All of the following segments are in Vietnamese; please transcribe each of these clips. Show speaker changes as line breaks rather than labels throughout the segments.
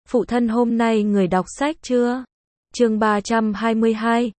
Phụ thân hôm nay người đọc sách chưa? Chương 322,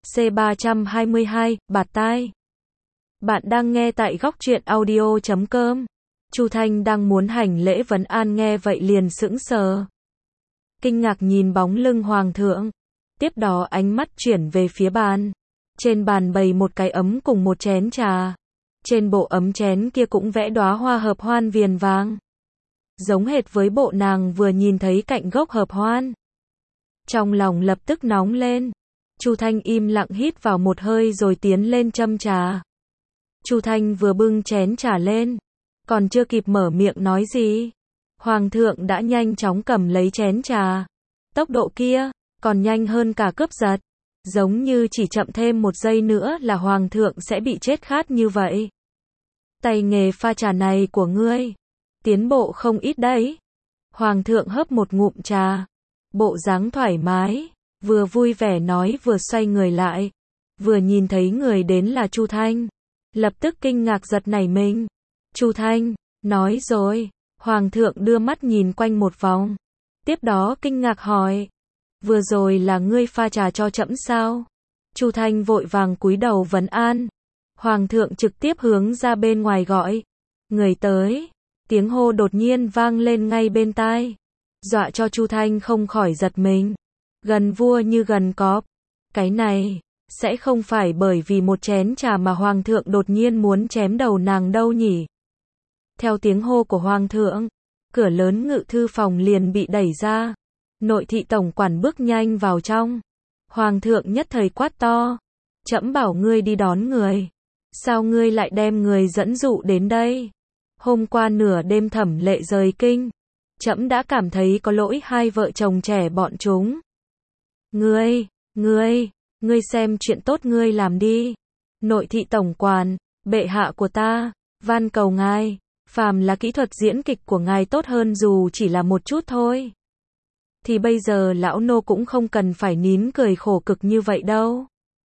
C322, bạt tai. Bạn đang nghe tại góc truyện audio.com. Chu Thanh đang muốn hành lễ vấn an nghe vậy liền sững sờ. Kinh ngạc nhìn bóng lưng hoàng thượng. Tiếp đó ánh mắt chuyển về phía bàn. Trên bàn bày một cái ấm cùng một chén trà. Trên bộ ấm chén kia cũng vẽ đóa hoa hợp hoan viền vàng. Giống hệt với bộ nàng vừa nhìn thấy cạnh gốc hợp hoan. Trong lòng lập tức nóng lên. Chu Thanh im lặng hít vào một hơi rồi tiến lên châm trà. Chu Thanh vừa bưng chén trà lên, còn chưa kịp mở miệng nói gì, hoàng thượng đã nhanh chóng cầm lấy chén trà. Tốc độ kia, còn nhanh hơn cả cướp giật. Giống như chỉ chậm thêm một giây nữa là hoàng thượng sẽ bị chết khát như vậy. Tay nghề pha trà này của ngươi, tiến bộ không ít đấy. Hoàng thượng hớp một ngụm trà, bộ dáng thoải mái, vừa vui vẻ nói vừa xoay người lại. Vừa nhìn thấy người đến là Chu Thanh, lập tức kinh ngạc giật nảy mình. Chu Thanh, nói rồi. Hoàng thượng đưa mắt nhìn quanh một vòng. Tiếp đó kinh ngạc hỏi, vừa rồi là ngươi pha trà cho trẫm sao? Chu Thanh vội vàng cúi đầu vấn an. Hoàng thượng trực tiếp hướng ra bên ngoài gọi, người tới. Tiếng hô đột nhiên vang lên ngay bên tai, dọa cho Chu Thanh không khỏi giật mình. Gần vua như gần cọp. Cái này, sẽ không phải bởi vì một chén trà mà hoàng thượng đột nhiên muốn chém đầu nàng đâu nhỉ? Theo tiếng hô của hoàng thượng, cửa lớn ngự thư phòng liền bị đẩy ra. Nội thị tổng quản bước nhanh vào trong. Hoàng thượng nhất thời quát to, trẫm bảo ngươi đi đón người, sao ngươi lại đem người dẫn dụ đến đây? Hôm qua nửa đêm Thẩm Lệ rời kinh, trẫm đã cảm thấy có lỗi hai vợ chồng trẻ bọn chúng. Ngươi xem chuyện tốt ngươi làm đi. Nội thị tổng quản, bệ hạ của ta, van cầu ngài, phàm là kỹ thuật diễn kịch của ngài tốt hơn dù chỉ là một chút thôi, thì bây giờ lão nô cũng không cần phải nín cười khổ cực như vậy đâu.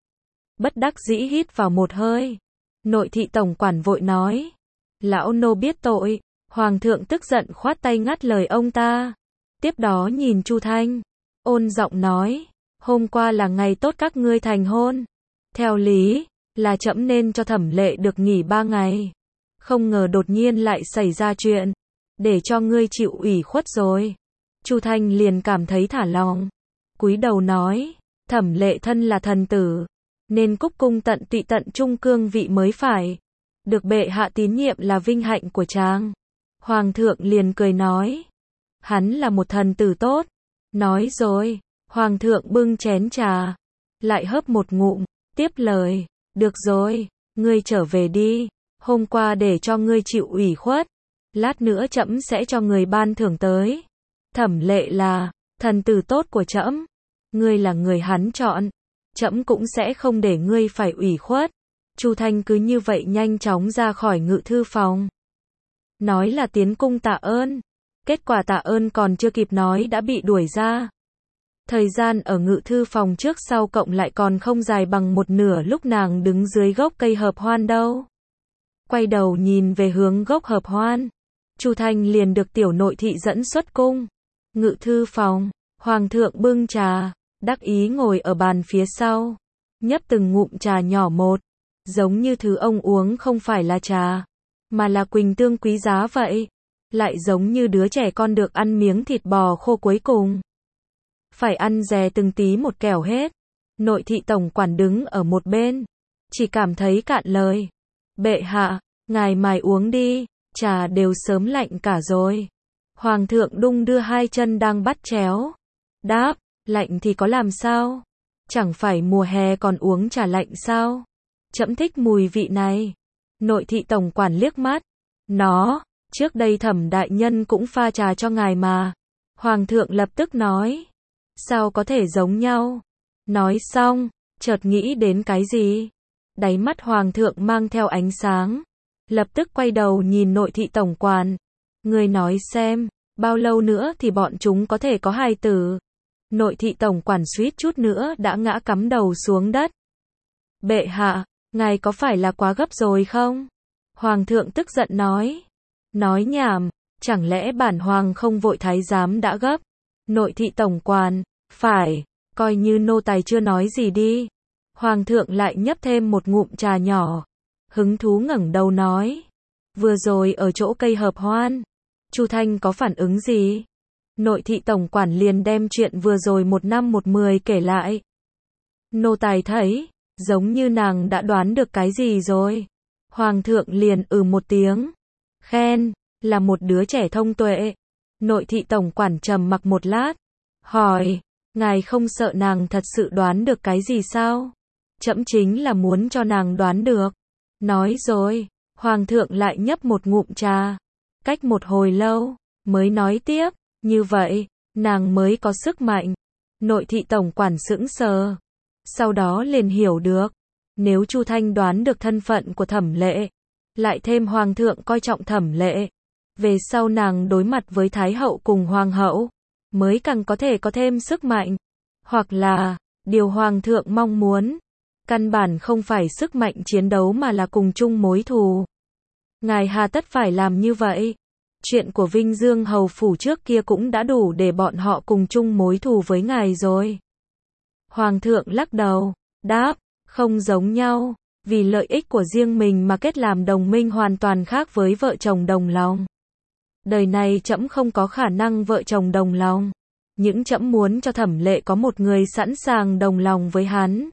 Bất đắc dĩ hít vào một hơi, nội thị tổng quản vội nói, lão nô biết tội. Hoàng thượng tức giận khoát tay ngắt lời ông ta. Tiếp đó nhìn Chu Thanh, ôn giọng nói, hôm qua là ngày tốt các ngươi thành hôn. Theo lý, là trẫm nên cho Thẩm Lệ được nghỉ 3 ngày. Không ngờ đột nhiên lại xảy ra chuyện, để cho ngươi chịu ủy khuất rồi. Chu Thanh liền cảm thấy thả lòng, cúi đầu nói, Thẩm Lệ thân là thần tử, nên cúc cung tận tụy tận trung cương vị mới phải. Được bệ hạ tín nhiệm là vinh hạnh của chàng. Hoàng thượng liền cười nói, hắn là một thần tử tốt. Nói rồi, hoàng thượng bưng chén trà, lại hớp một ngụm, tiếp lời, được rồi, ngươi trở về đi. Hôm qua để cho ngươi chịu ủy khuất, lát nữa trẫm sẽ cho người ban thưởng tới. Thẩm Lệ là thần tử tốt của trẫm, ngươi là người hắn chọn, trẫm cũng sẽ không để ngươi phải ủy khuất. Chu Thanh cứ như vậy nhanh chóng ra khỏi ngự thư phòng, nói là tiến cung tạ ơn. Kết quả tạ ơn còn chưa kịp nói đã bị đuổi ra. Thời gian ở ngự thư phòng trước sau cộng lại còn không dài bằng một nửa lúc nàng đứng dưới gốc cây hợp hoan đâu. Quay đầu nhìn về hướng gốc hợp hoan, Chu Thanh liền được tiểu nội thị dẫn xuất cung. Ngự thư phòng, hoàng thượng bưng trà, đắc ý ngồi ở bàn phía sau, nhấp từng ngụm trà nhỏ một, giống như thứ ông uống không phải là trà, mà là quỳnh tương quý giá vậy. Lại giống như đứa trẻ con được ăn miếng thịt bò khô cuối cùng, phải ăn dè từng tí một kẻo hết. Nội thị tổng quản đứng ở một bên, chỉ cảm thấy cạn lời. Bệ hạ, ngài mài uống đi, trà đều sớm lạnh cả rồi. Hoàng thượng đung đưa hai chân đang bắt chéo, đáp, lạnh thì có làm sao? Chẳng phải mùa hè còn uống trà lạnh sao? Trẫm thích mùi vị này. Nội thị tổng quản liếc mắt, trước đây Thẩm đại nhân cũng pha trà cho ngài mà. Hoàng thượng lập tức nói, sao có thể giống nhau? Nói xong, chợt nghĩ đến cái gì? Đáy mắt hoàng thượng mang theo ánh sáng, lập tức quay đầu nhìn nội thị tổng quản. Người nói xem, bao lâu nữa thì bọn chúng có thể có hài tử? Nội thị tổng quản suýt chút nữa đã ngã cắm đầu xuống đất. Bệ hạ, ngài có phải là quá gấp rồi không? Hoàng thượng tức giận nói. Nói nhảm, chẳng lẽ bản hoàng không vội thái giám đã gấp? Nội thị tổng quản, phải, coi như nô tài chưa nói gì đi. Hoàng thượng lại nhấp thêm một ngụm trà nhỏ. Hứng thú ngẩng đầu nói. Vừa rồi ở chỗ cây hợp hoan, Chu Thanh có phản ứng gì? Nội thị tổng quản liền đem chuyện vừa rồi 1/10 kể lại. Nô tài thấy, giống như nàng đã đoán được cái gì rồi. Hoàng thượng liền một tiếng. Khen, là một đứa trẻ thông tuệ. Nội thị tổng quản trầm mặc một lát. Hỏi, ngài không sợ nàng thật sự đoán được cái gì sao? Trẫm chính là muốn cho nàng đoán được. Nói rồi, Hoàng thượng lại nhấp một ngụm trà. Cách một hồi lâu, mới nói tiếp, như vậy, nàng mới có sức mạnh. Nội thị tổng quản sững sờ. Sau đó liền hiểu được, nếu Chu Thanh đoán được thân phận của Thẩm Lệ, lại thêm Hoàng thượng coi trọng Thẩm Lệ, về sau nàng đối mặt với Thái hậu cùng Hoàng hậu, mới càng có thể có thêm sức mạnh. Hoặc là, điều Hoàng thượng mong muốn, căn bản không phải sức mạnh chiến đấu mà là cùng chung mối thù. Ngài hà tất phải làm như vậy? Chuyện của Vinh Dương hầu phủ trước kia cũng đã đủ để bọn họ cùng chung mối thù với ngài rồi. Hoàng thượng lắc đầu, đáp, không giống nhau, vì lợi ích của riêng mình mà kết làm đồng minh hoàn toàn khác với vợ chồng đồng lòng. Đời này trẫm không có khả năng vợ chồng đồng lòng, những trẫm muốn cho Thẩm Lệ có một người sẵn sàng đồng lòng với hắn.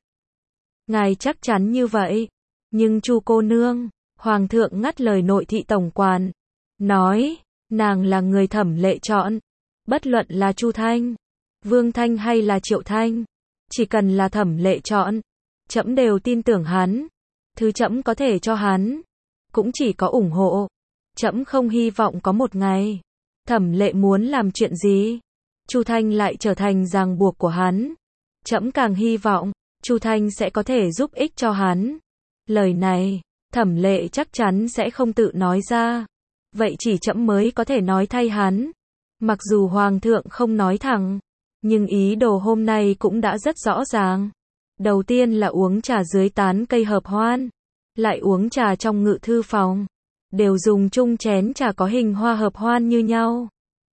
Ngài chắc chắn như vậy, nhưng Chu cô nương, Hoàng thượng ngắt lời nội thị tổng quản, nói, nàng là người Thẩm Lệ chọn, bất luận là Chu Thanh, Vương Thanh hay là Triệu Thanh, chỉ cần là Thẩm Lệ chọn, trẫm đều tin tưởng hắn. Thứ trẫm có thể cho hắn, cũng chỉ có ủng hộ. Trẫm không hy vọng có một ngày, Thẩm Lệ muốn làm chuyện gì, Chu Thanh lại trở thành ràng buộc của hắn. Trẫm càng hy vọng, Chu Thanh sẽ có thể giúp ích cho hắn. Lời này, Thẩm Lệ chắc chắn sẽ không tự nói ra. Vậy chỉ trẫm mới có thể nói thay hắn. Mặc dù Hoàng thượng không nói thẳng, nhưng ý đồ hôm nay cũng đã rất rõ ràng. Đầu tiên là uống trà dưới tán cây hợp hoan, lại uống trà trong ngự thư phòng, đều dùng chung chén trà có hình hoa hợp hoan như nhau.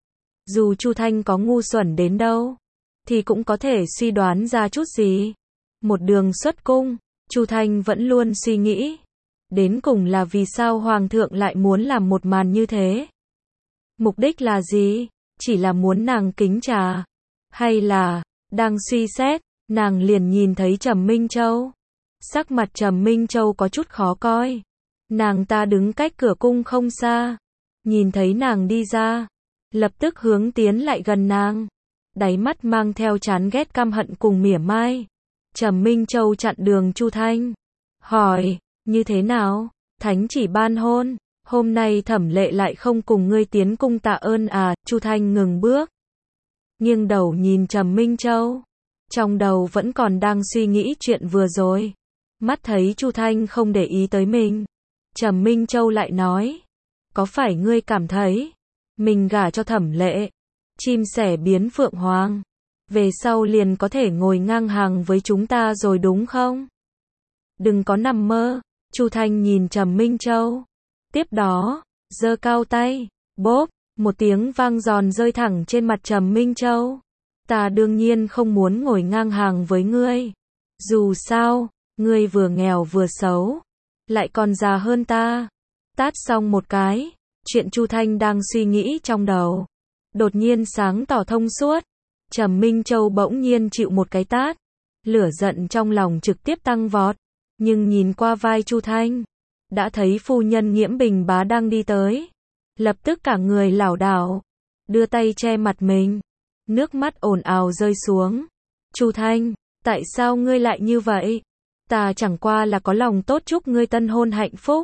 Dù Chu Thanh có ngu xuẩn đến đâu, thì cũng có thể suy đoán ra chút gì. Một đường xuất cung, Chu Thanh vẫn luôn suy nghĩ, đến cùng là vì sao Hoàng thượng lại muốn làm một màn như thế. Mục đích là gì? Chỉ là muốn nàng kính trà, hay là, đang suy xét, nàng liền nhìn thấy Trầm Minh Châu. Sắc mặt Trầm Minh Châu có chút khó coi. Nàng ta đứng cách cửa cung không xa, nhìn thấy nàng đi ra, lập tức hướng tiến lại gần nàng, đáy mắt mang theo chán ghét căm hận cùng mỉa mai. Trầm Minh Châu chặn đường Chu Thanh, hỏi, như thế nào? Thánh chỉ ban hôn, hôm nay Thẩm Lệ lại không cùng ngươi tiến cung tạ ơn à? Chu Thanh ngừng bước, nghiêng đầu nhìn Trầm Minh Châu, trong đầu vẫn còn đang suy nghĩ chuyện vừa rồi. Mắt thấy Chu Thanh không để ý tới mình, Trầm Minh Châu lại nói, có phải ngươi cảm thấy mình gả cho Thẩm Lệ, chim sẻ biến phượng hoàng, về sau liền có thể ngồi ngang hàng với chúng ta rồi đúng không? Đừng có nằm mơ. Chu Thanh nhìn Trầm Minh Châu, tiếp đó giơ cao tay, bốp, một tiếng vang giòn rơi thẳng trên mặt Trầm Minh Châu. Ta đương nhiên không muốn ngồi ngang hàng với ngươi. Dù sao, ngươi vừa nghèo vừa xấu, lại còn già hơn ta. Tát xong một cái, chuyện Chu Thanh đang suy nghĩ trong đầu, đột nhiên sáng tỏ thông suốt. Trầm Minh Châu bỗng nhiên chịu một cái tát, lửa giận trong lòng trực tiếp tăng vọt, nhưng nhìn qua vai Chu Thanh, đã thấy phu nhân Nghiễm Bình Bá đang đi tới, lập tức cả người lảo đảo, đưa tay che mặt mình, nước mắt ồn ào rơi xuống. Chu Thanh, tại sao ngươi lại như vậy? Ta chẳng qua là có lòng tốt chúc ngươi tân hôn hạnh phúc.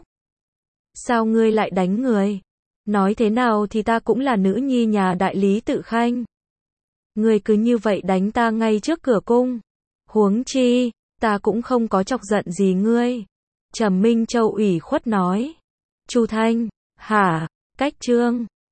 Sao ngươi lại đánh người? Nói thế nào thì ta cũng là nữ nhi nhà đại lý Tự Khanh. Ngươi cứ như vậy đánh ta ngay trước cửa cung. Huống chi, ta cũng không có chọc giận gì ngươi. Trầm Minh Châu ủy khuất nói. Chu Thanh, hả? Cách chương